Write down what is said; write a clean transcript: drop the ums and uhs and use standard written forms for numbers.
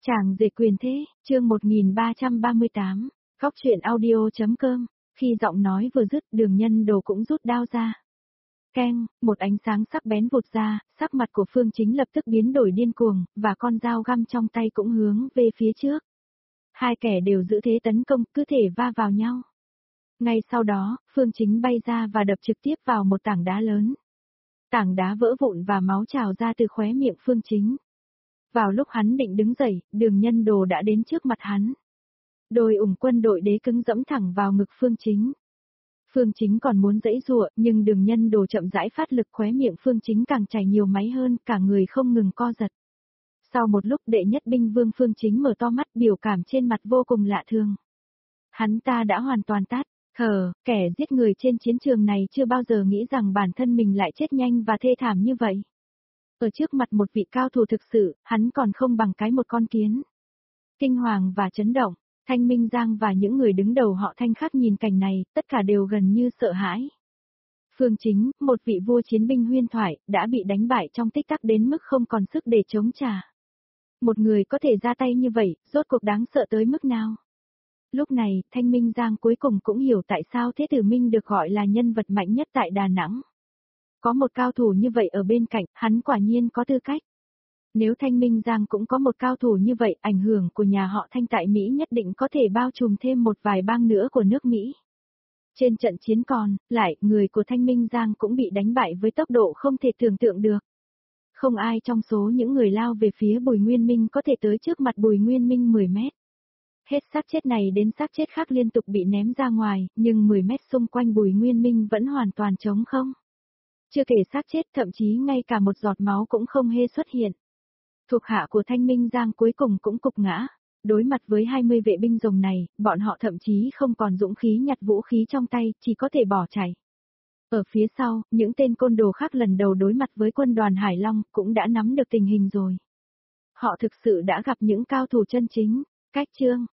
Chàng rể quyền thế, chương 1338, góc chuyện audio.com, khi giọng nói vừa dứt Đường Nhân Đồ cũng rút đao ra. Keng, một ánh sáng sắc bén vụt ra, sắc mặt của Phương Chính lập tức biến đổi điên cuồng, và con dao găm trong tay cũng hướng về phía trước. Hai kẻ đều giữ thế tấn công, cứ thể va vào nhau. Ngay sau đó, Phương Chính bay ra và đập trực tiếp vào một tảng đá lớn. Tảng đá vỡ vụn và máu trào ra từ khóe miệng Phương Chính. Vào lúc hắn định đứng dậy, Đường Nhân Đồ đã đến trước mặt hắn. Đôi ủng quân đội đế cứng dẫm thẳng vào ngực Phương Chính. Phương Chính còn muốn giãy giụa, nhưng Đường Nhân Đồ chậm rãi phát lực, khóe miệng Phương Chính càng chảy nhiều máu hơn, cả người không ngừng co giật. Sau một lúc đệ nhất binh vương Phương Chính mở to mắt, biểu cảm trên mặt vô cùng lạ thường. Hắn ta đã hoàn toàn tát. Kẻ giết người trên chiến trường này chưa bao giờ nghĩ rằng bản thân mình lại chết nhanh và thê thảm như vậy. Ở trước mặt một vị cao thủ thực sự, hắn còn không bằng cái một con kiến. Kinh hoàng và chấn động, Thanh Minh Giang và những người đứng đầu họ Thanh khác nhìn cảnh này, tất cả đều gần như sợ hãi. Phương Chính, một vị vua chiến binh huyền thoại, đã bị đánh bại trong tích tắc đến mức không còn sức để chống trả. Một người có thể ra tay như vậy, rốt cuộc đáng sợ tới mức nào? Lúc này, Thanh Minh Giang cuối cùng cũng hiểu tại sao Thế Tử Minh được gọi là nhân vật mạnh nhất tại Đà Nẵng. Có một cao thủ như vậy ở bên cạnh, hắn quả nhiên có tư cách. Nếu Thanh Minh Giang cũng có một cao thủ như vậy, ảnh hưởng của nhà họ Thanh tại Mỹ nhất định có thể bao trùm thêm một vài bang nữa của nước Mỹ. Trên trận chiến còn lại, người của Thanh Minh Giang cũng bị đánh bại với tốc độ không thể tưởng tượng được. Không ai trong số những người lao về phía Bùi Nguyên Minh có thể tới trước mặt Bùi Nguyên Minh 10 mét. Hết xác chết này đến xác chết khác liên tục bị ném ra ngoài, nhưng 10 mét xung quanh Bùi Nguyên Minh vẫn hoàn toàn trống không. Chưa kể xác chết, thậm chí ngay cả một giọt máu cũng không hề xuất hiện. Thuộc hạ của Thanh Minh Giang cuối cùng cũng cục ngã. Đối mặt với 20 vệ binh rồng này, bọn họ thậm chí không còn dũng khí nhặt vũ khí trong tay, chỉ có thể bỏ chạy. Ở phía sau, những tên côn đồ khác lần đầu đối mặt với quân đoàn Hải Long cũng đã nắm được tình hình rồi. Họ thực sự đã gặp những cao thủ chân chính. Cách chương